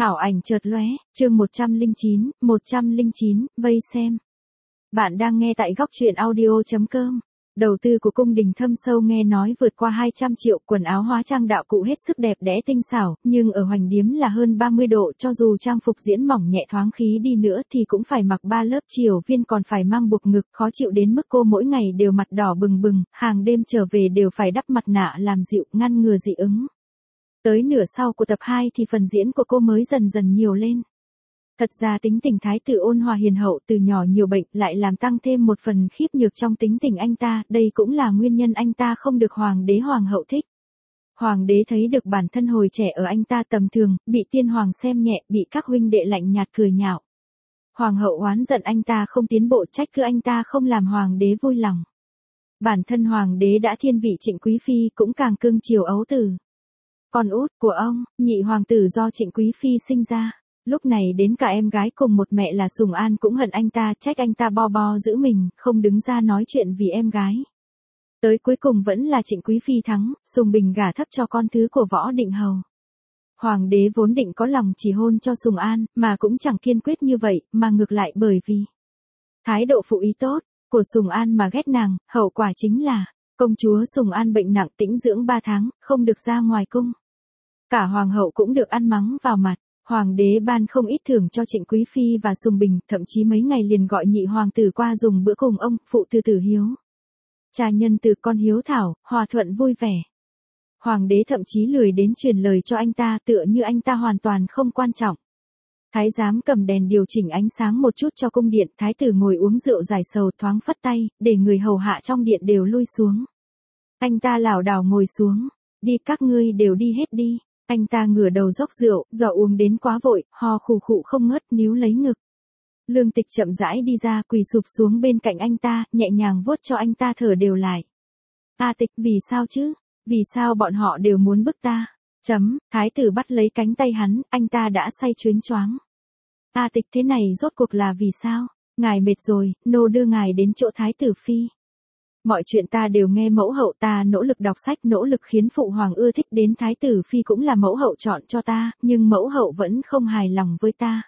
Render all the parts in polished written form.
Ảo ảnh chợt lóe, chương 109, vây xem. Bạn đang nghe tại góc truyện audio.com. Đầu tư của cung đình thâm sâu nghe nói vượt qua 200 triệu, quần áo hóa trang đạo cụ hết sức đẹp đẽ tinh xảo, nhưng ở Hoành Điếm là hơn 30 độ, cho dù trang phục diễn mỏng nhẹ thoáng khí đi nữa thì cũng phải mặc 3 lớp chiều viên, còn phải mang buộc ngực, khó chịu đến mức cô mỗi ngày đều mặt đỏ bừng bừng, hàng đêm trở về đều phải đắp mặt nạ làm dịu, ngăn ngừa dị ứng. Tới nửa sau của tập 2 thì phần diễn của cô mới dần dần nhiều lên. Thật ra tính tình thái tử ôn hòa hiền hậu từ nhỏ nhiều bệnh lại làm tăng thêm một phần khiếp nhược trong tính tình anh ta, đây cũng là nguyên nhân anh ta không được hoàng đế hoàng hậu thích. Hoàng đế thấy được bản thân hồi trẻ ở anh ta tầm thường, bị tiên hoàng xem nhẹ, bị các huynh đệ lạnh nhạt cười nhạo. Hoàng hậu oán giận anh ta không tiến bộ, trách cứ anh ta không làm hoàng đế vui lòng. Bản thân hoàng đế đã thiên vị Trịnh Quý Phi cũng càng cưng chiều ấu tử. Con út của ông, nhị hoàng tử do Trịnh Quý Phi sinh ra. Lúc này đến cả em gái cùng một mẹ là Sùng An cũng hận anh ta, trách anh ta bo bo giữ mình, không đứng ra nói chuyện vì em gái. Tới cuối cùng vẫn là Trịnh Quý Phi thắng, Sùng Bình gả thấp cho con thứ của Võ Định Hầu. Hoàng đế vốn định có lòng chỉ hôn cho Sùng An, mà cũng chẳng kiên quyết như vậy, mà ngược lại bởi vì thái độ phụ ý tốt của Sùng An mà ghét nàng, hậu quả chính là công chúa Sùng An bệnh nặng tĩnh dưỡng 3 tháng, không được ra ngoài cung. Cả hoàng hậu cũng được ăn mắng vào mặt. Hoàng đế ban không ít thưởng cho Trịnh Quý Phi và Sùng Bình, thậm chí mấy ngày liền gọi nhị hoàng tử qua dùng bữa cùng ông, phụ từ tử hiếu. Cha nhân từ con hiếu thảo, hòa thuận vui vẻ. Hoàng đế thậm chí lười đến truyền lời cho anh ta, tựa như anh ta hoàn toàn không quan trọng. Thái giám cầm đèn điều chỉnh ánh sáng một chút cho cung điện, thái tử ngồi uống rượu giải sầu thoáng phất tay, để người hầu hạ trong điện đều lui xuống. Anh ta lảo đảo ngồi xuống, đi các ngươi đều đi hết đi. Anh ta ngửa đầu dốc rượu, do uống đến quá vội, ho khù khụ không ngớt, níu lấy ngực. Lương Tịch chậm rãi đi ra, quỳ sụp xuống bên cạnh anh ta, nhẹ nhàng vuốt cho anh ta thở đều lại. A Tịch, vì sao chứ? Vì sao bọn họ đều muốn bức ta? Thái tử bắt lấy cánh tay hắn, anh ta đã say choáng choáng. A Tịch, thế này rốt cuộc là vì sao? Ngài mệt rồi, nô đưa ngài đến chỗ thái tử phi. Mọi chuyện ta đều nghe mẫu hậu, ta nỗ lực đọc sách, nỗ lực khiến phụ hoàng ưa thích, đến thái tử phi cũng là mẫu hậu chọn cho ta, nhưng mẫu hậu vẫn không hài lòng với ta.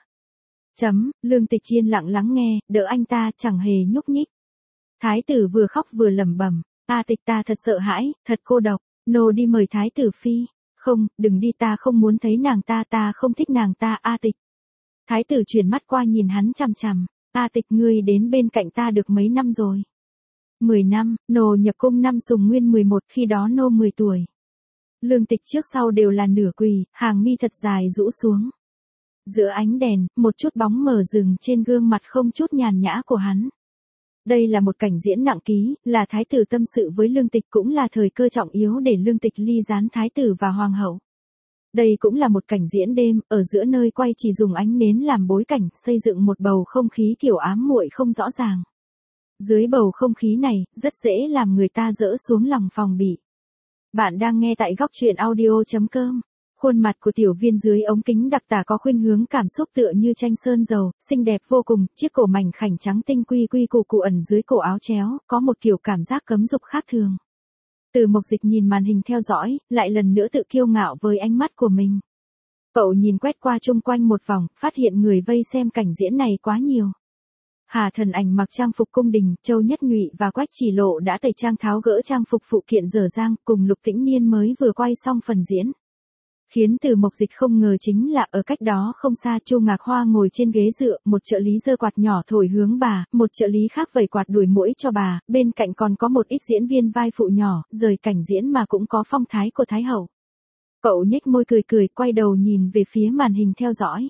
Lương Tịch yên lặng lắng nghe, đỡ anh ta, chẳng hề nhúc nhích. Thái tử vừa khóc vừa lẩm bẩm, A Tịch, ta thật sợ hãi, thật cô độc, nô đi mời thái tử phi. Không, đừng đi, ta không muốn thấy nàng ta, ta không thích nàng ta, A Tịch. Thái tử chuyển mắt qua nhìn hắn chằm chằm, A Tịch, ngươi đến bên cạnh ta được mấy năm rồi? 10 năm, nô nhập cung năm Sùng Nguyên 11, khi đó nô 10 tuổi. Lương Tịch trước sau đều là nửa quỳ, hàng mi thật dài rũ xuống. Giữa ánh đèn, một chút bóng mờ dừng trên gương mặt không chút nhàn nhã của hắn. Đây là một cảnh diễn nặng ký, là thái tử tâm sự với Lương Tịch, cũng là thời cơ trọng yếu để Lương Tịch ly gián thái tử và hoàng hậu. Đây cũng là một cảnh diễn đêm, ở giữa nơi quay chỉ dùng ánh nến làm bối cảnh, xây dựng một bầu không khí kiểu ám muội không rõ ràng. Dưới bầu không khí này, rất dễ làm người ta dỡ xuống lòng phòng bị. Bạn đang nghe tại góc truyện audio.com. Khuôn mặt của tiểu viên dưới ống kính đặc tả có khuynh hướng cảm xúc tựa như tranh sơn dầu, xinh đẹp vô cùng, chiếc cổ mảnh khảnh trắng tinh quy quy củ củ ẩn dưới cổ áo chéo, có một kiểu cảm giác cấm dục khác thường. Từ Mộc Dịch nhìn màn hình theo dõi, lại lần nữa tự kiêu ngạo với ánh mắt của mình. Cậu nhìn quét qua chung quanh một vòng, phát hiện người vây xem cảnh diễn này quá nhiều. Hà Thần Ảnh mặc trang phục cung đình, Châu Nhất Nhụy và Quách Chỉ Lộ đã tẩy trang tháo gỡ trang phục phụ kiện dở dang, cùng Lục Tĩnh Niên mới vừa quay xong phần diễn. Khiến Từ Mộc Dịch không ngờ chính là ở cách đó không xa, Chu Ngạc Hoa ngồi trên ghế dựa, một trợ lý giơ quạt nhỏ thổi hướng bà, một trợ lý khác vẩy quạt đuổi muỗi cho bà, bên cạnh còn có một ít diễn viên vai phụ nhỏ, rời cảnh diễn mà cũng có phong thái của thái hậu. Cậu nhếch môi cười cười, quay đầu nhìn về phía màn hình theo dõi.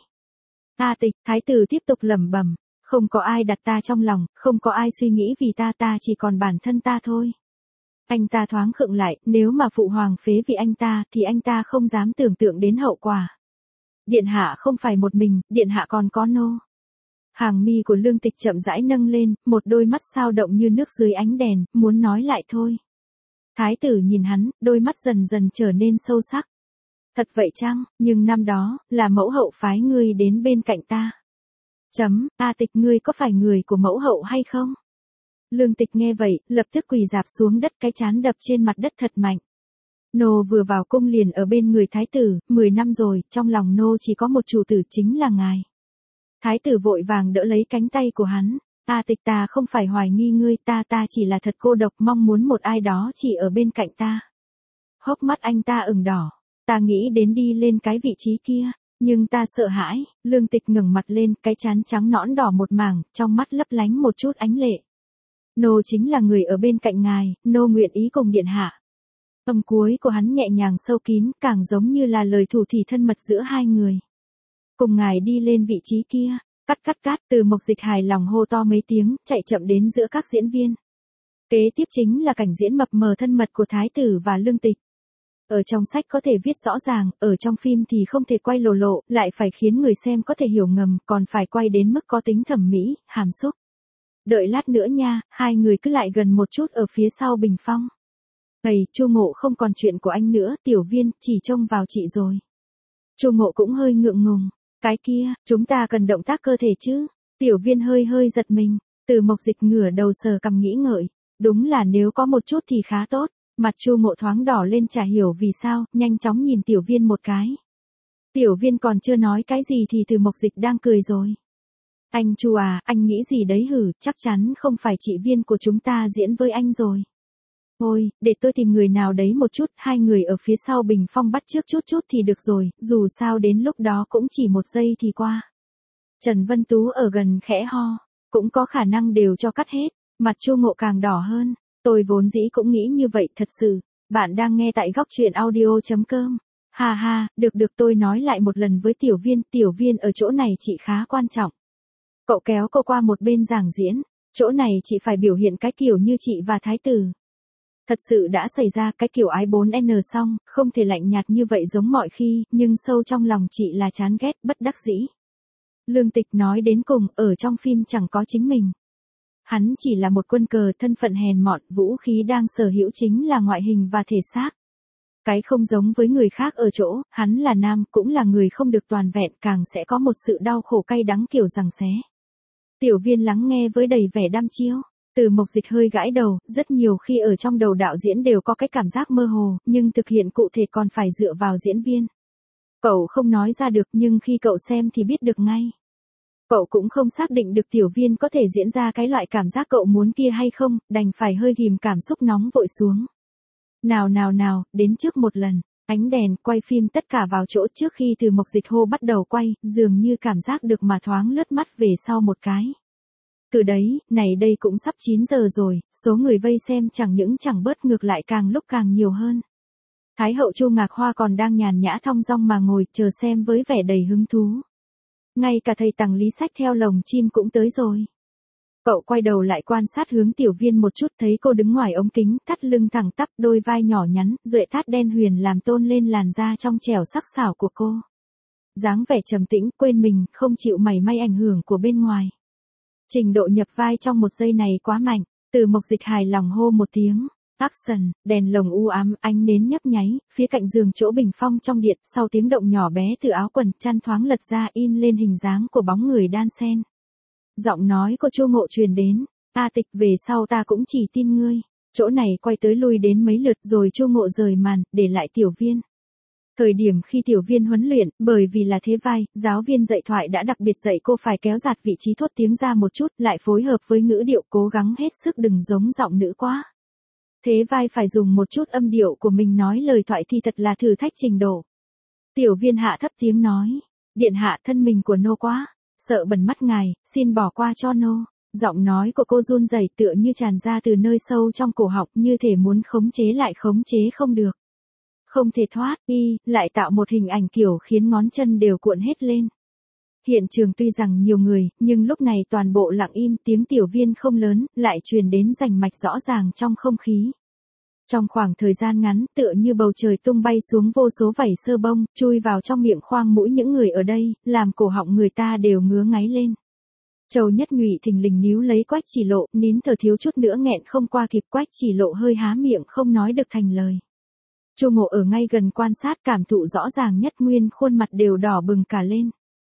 A Tịch, thái tử tiếp tục lẩm bẩm. Không có ai đặt ta trong lòng, không có ai suy nghĩ vì ta, ta chỉ còn bản thân ta thôi. Anh ta thoáng khựng lại, nếu mà phụ hoàng phế vì anh ta, thì anh ta không dám tưởng tượng đến hậu quả. Điện hạ không phải một mình, điện hạ còn có nô. Hàng mi của Lương Tịch chậm rãi nâng lên, một đôi mắt sao động như nước dưới ánh đèn, muốn nói lại thôi. Thái tử nhìn hắn, đôi mắt dần dần trở nên sâu sắc. Thật vậy chăng, nhưng năm đó, là mẫu hậu phái ngươi đến bên cạnh ta. A Tịch, ngươi có phải người của mẫu hậu hay không? Lương Tịch nghe vậy, lập tức quỳ rạp xuống đất, cái trán đập trên mặt đất thật mạnh. Nô vừa vào cung liền ở bên người thái tử, 10 năm rồi, trong lòng nô chỉ có một chủ tử chính là ngài. Thái tử vội vàng đỡ lấy cánh tay của hắn. Ta Tịch, ta không phải hoài nghi ngươi, ta chỉ là thật cô độc, mong muốn một ai đó chỉ ở bên cạnh ta. Hốc mắt anh ta ửng đỏ. Ta nghĩ đến đi lên cái vị trí kia, nhưng ta sợ hãi. Lương Tịch ngẩng mặt lên, cái trán trắng nõn đỏ một mảng, trong mắt lấp lánh một chút ánh lệ. Nô chính là người ở bên cạnh ngài, nô nguyện ý cùng điện hạ. Âm cuối của hắn nhẹ nhàng sâu kín, càng giống như là lời thủ thỉ thân mật giữa hai người. Cùng ngài đi lên vị trí kia. Cắt, Từ Mộc Dịch hài lòng hô to mấy tiếng, chạy chậm đến giữa các diễn viên. Kế tiếp chính là cảnh diễn mập mờ thân mật của thái tử và Lương Tịch. Ở trong sách có thể viết rõ ràng, ở trong phim thì không thể quay lộ, lại phải khiến người xem có thể hiểu ngầm, còn phải quay đến mức có tính thẩm mỹ, hàm xúc. Đợi lát nữa nha, hai người cứ lại gần một chút ở phía sau bình phong. Chu Ngộ không còn chuyện của anh nữa, Tiểu Viên, chỉ trông vào chị rồi. Chu Ngộ cũng hơi ngượng ngùng. Cái kia, chúng ta cần động tác cơ thể chứ? Tiểu Viên hơi giật mình. Từ Mộc Dịch ngửa đầu sờ cằm nghĩ ngợi. Đúng là nếu có một chút thì khá tốt. Mặt Chu Ngộ thoáng đỏ lên chả hiểu vì sao, nhanh chóng nhìn Tiểu Viên một cái. Tiểu Viên còn chưa nói cái gì thì Từ Mộc Dịch đang cười rồi. Anh Chu à, anh nghĩ gì đấy hử, chắc chắn không phải chị Viên của chúng ta diễn với anh rồi. Thôi, để tôi tìm người nào đấy một chút, hai người ở phía sau bình phong bắt chước chút thì được rồi, dù sao đến lúc đó cũng chỉ một giây thì qua. Trần Vân Tú ở gần khẽ ho, cũng có khả năng đều cho cắt hết, mặt Chu Ngộ càng đỏ hơn, tôi vốn dĩ cũng nghĩ như vậy thật sự, bạn đang nghe tại góc truyện audio.com. Ha, được tôi nói lại một lần với Tiểu Viên ở chỗ này chị khá quan trọng. Cậu kéo cô qua một bên giảng diễn, chỗ này chị phải biểu hiện cái kiểu như chị và thái tử. Thật sự đã xảy ra cái kiểu ái 4N xong, không thể lạnh nhạt như vậy giống mọi khi, nhưng sâu trong lòng chị là chán ghét, bất đắc dĩ. Lương Tịch nói đến cùng, ở trong phim chẳng có chính mình. Hắn chỉ là một quân cờ, thân phận hèn mọn, vũ khí đang sở hữu chính là ngoại hình và thể xác. Cái không giống với người khác ở chỗ, hắn là nam, cũng là người không được toàn vẹn, càng sẽ có một sự đau khổ cay đắng kiểu giằng xé. Tiểu Viên lắng nghe với đầy vẻ đăm chiêu. Từ Mộc Dịch hơi gãi đầu, rất nhiều khi ở trong đầu đạo diễn đều có cái cảm giác mơ hồ, nhưng thực hiện cụ thể còn phải dựa vào diễn viên. Cậu không nói ra được nhưng khi cậu xem thì biết được ngay. Cậu cũng không xác định được Tiểu Viên có thể diễn ra cái loại cảm giác cậu muốn kia hay không, đành phải hơi ghim cảm xúc nóng vội xuống. Nào, đến trước một lần, ánh đèn, quay phim tất cả vào chỗ trước khi Từ Mộc Dịch hô bắt đầu quay, dường như cảm giác được mà thoáng lướt mắt về sau một cái. Từ đấy, này đây cũng sắp 9 giờ rồi, số người vây xem chẳng những chẳng bớt ngược lại càng lúc càng nhiều hơn. Thái hậu Chu Ngạc Hoa còn đang nhàn nhã thong dong mà ngồi chờ xem với vẻ đầy hứng thú. Ngay cả thầy Tằng Lý xách theo lồng chim cũng tới rồi. Cậu quay đầu lại quan sát hướng Tiểu Viên một chút, thấy cô đứng ngoài ống kính, thắt lưng thẳng tắp, đôi vai nhỏ nhắn, duệ thắt đen huyền làm tôn lên làn da trong trẻo sắc sảo của cô. Dáng vẻ trầm tĩnh, quên mình, không chịu mảy may ảnh hưởng của bên ngoài. Trình độ nhập vai trong một giây này quá mạnh, Từ Mộc Dịch hài lòng hô một tiếng. Action, đèn lồng u ám, ánh nến nhấp nháy, phía cạnh giường chỗ bình phong trong điện, sau tiếng động nhỏ bé từ áo quần, chăn thoáng lật ra in lên hình dáng của bóng người đan xen. Giọng nói của Chu Ngộ truyền đến, "A Tịch, về sau ta cũng chỉ tin ngươi." Chỗ này quay tới lui đến mấy lượt rồi Chu Ngộ rời màn, để lại Tiểu Viên. Thời điểm khi Tiểu Viên huấn luyện, bởi vì là thế vai, giáo viên dạy thoại đã đặc biệt dạy cô phải kéo giạt vị trí thốt tiếng ra một chút, lại phối hợp với ngữ điệu, cố gắng hết sức đừng giống giọng nữ quá. Thế vai phải dùng một chút âm điệu của mình nói lời thoại thì thật là thử thách trình độ. Tiểu Viên hạ thấp tiếng nói, "Điện hạ, thân mình của nô quá, sợ bẩn mắt ngài, xin bỏ qua cho nô." Giọng nói của cô run rẩy tựa như tràn ra từ nơi sâu trong cổ họng, như thể muốn khống chế lại khống chế không được. Không thể thoát, lại tạo một hình ảnh kiểu khiến ngón chân đều cuộn hết lên. Hiện trường tuy rằng nhiều người, nhưng lúc này toàn bộ lặng im, tiếng Tiểu Viên không lớn, lại truyền đến rành mạch rõ ràng trong không khí. Trong khoảng thời gian ngắn, tựa như bầu trời tung bay xuống vô số vảy sơ bông, chui vào trong miệng khoang mũi những người ở đây, làm cổ họng người ta đều ngứa ngáy lên. Châu Nhất Nhụy thình lình níu lấy Quách Chỉ Lộ, nín thở thiếu chút nữa nghẹn không qua kịp, Quách Chỉ Lộ hơi há miệng không nói được thành lời. Chu Ngộ ở ngay gần quan sát cảm thụ rõ ràng nhất, nguyên khuôn mặt đều đỏ bừng cả lên.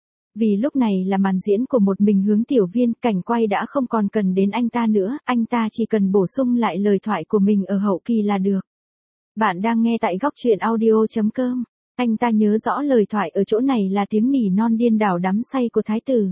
Vì lúc này là màn diễn của một mình hướng Tiểu Viên, cảnh quay đã không còn cần đến anh ta nữa, anh ta chỉ cần bổ sung lại lời thoại của mình ở hậu kỳ là được. Bạn đang nghe tại góc truyện audio.com. Anh ta nhớ rõ lời thoại ở chỗ này là tiếng nỉ non điên đảo đắm say của thái tử.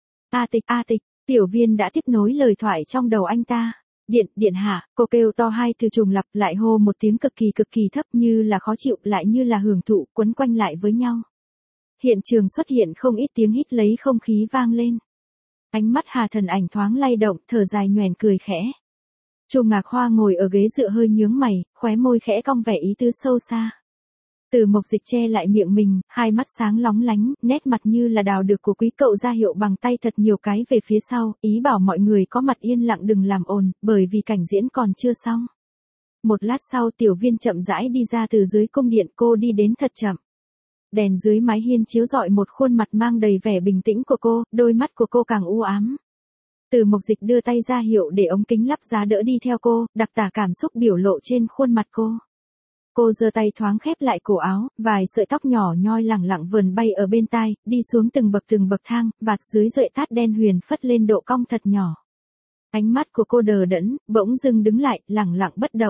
A tịch, Tiểu Viên đã tiếp nối lời thoại trong đầu anh ta. Điện hạ, cô kêu to hai từ trùng lặp lại hô một tiếng cực kỳ thấp như là khó chịu lại như là hưởng thụ quấn quanh lại với nhau. Hiện trường xuất hiện không ít tiếng hít lấy không khí vang lên. Ánh mắt Hà Thần Ảnh thoáng lay động, thở dài nhoẻn cười khẽ. Chu Ngạc Hoa ngồi ở ghế dựa hơi nhướng mày, khóe môi khẽ cong vẻ ý tứ sâu xa. Từ Mộc Dịch che lại miệng mình, hai mắt sáng lóng lánh, nét mặt như là đào được của quý cậu ra hiệu bằng tay thật nhiều cái về phía sau, ý bảo mọi người có mặt yên lặng đừng làm ồn, bởi vì cảnh diễn còn chưa xong. Một lát sau Tiểu Viên chậm rãi đi ra từ dưới cung điện, cô đi đến thật chậm. Đèn dưới mái hiên chiếu rọi một khuôn mặt mang đầy vẻ bình tĩnh của cô, đôi mắt của cô càng u ám. Từ Mộc Dịch đưa tay ra hiệu để ống kính lắp giá đỡ đi theo cô, đặc tả cảm xúc biểu lộ trên khuôn mặt cô. Cô giơ tay thoáng khép lại cổ áo, vài sợi tóc nhỏ nhoi lẳng lặng vờn bay ở bên tai, đi xuống từng bậc thang, vạt dưới duệ tát đen huyền phất lên độ cong thật nhỏ. Ánh mắt của cô đờ đẫn, bỗng dưng đứng lại, lẳng lặng bất động.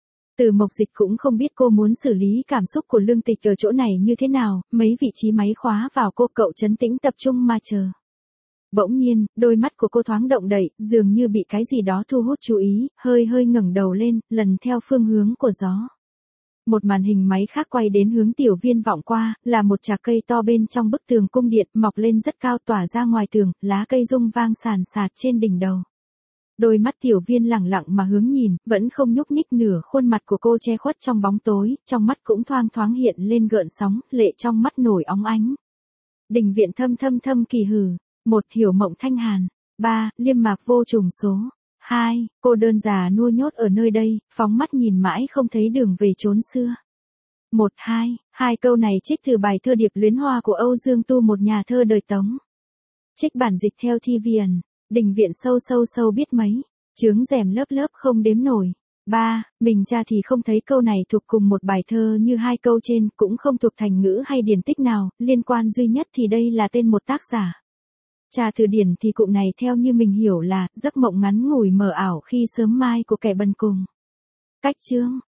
Từ Mộc Dịch cũng không biết cô muốn xử lý cảm xúc của Lương Tịch ở chỗ này như thế nào, mấy vị trí máy khóa vào cô, cậu trấn tĩnh tập trung mà chờ. Bỗng nhiên, đôi mắt của cô thoáng động đậy, dường như bị cái gì đó thu hút chú ý, hơi ngẩng đầu lên, lần theo phương hướng của gió. Một màn hình máy khác quay đến hướng Tiểu Viên vọng qua, là một chạc cây to bên trong bức tường cung điện, mọc lên rất cao tỏa ra ngoài tường, lá cây rung vang sàn sạt trên đỉnh đầu. Đôi mắt Tiểu Viên lẳng lặng mà hướng nhìn, vẫn không nhúc nhích nửa, khuôn mặt của cô che khuất trong bóng tối, trong mắt cũng thoáng hiện lên gợn sóng, lệ trong mắt nổi óng ánh. Đình viện thâm kỳ hử. 1. Hiểu mộng thanh hàn. 3. Liêm mạc vô trùng số. 2. Cô đơn già nua nhốt ở nơi đây, phóng mắt nhìn mãi không thấy đường về chốn xưa. 1. 2. Hai câu này trích từ bài thơ Điệp Luyến Hoa của Âu Dương Tu, một nhà thơ đời Tống. Trích bản dịch theo Thi Viền. Đình viện sâu biết mấy, chướng rèm lớp không đếm nổi. 3. Mình tra thì không thấy câu này thuộc cùng một bài thơ như hai câu trên, cũng không thuộc thành ngữ hay điển tích nào, liên quan duy nhất thì đây là tên một tác giả. Tra từ điển thì cụm này theo như mình hiểu là giấc mộng ngắn ngủi mờ ảo khi sớm mai của kẻ bần cùng. Cách chương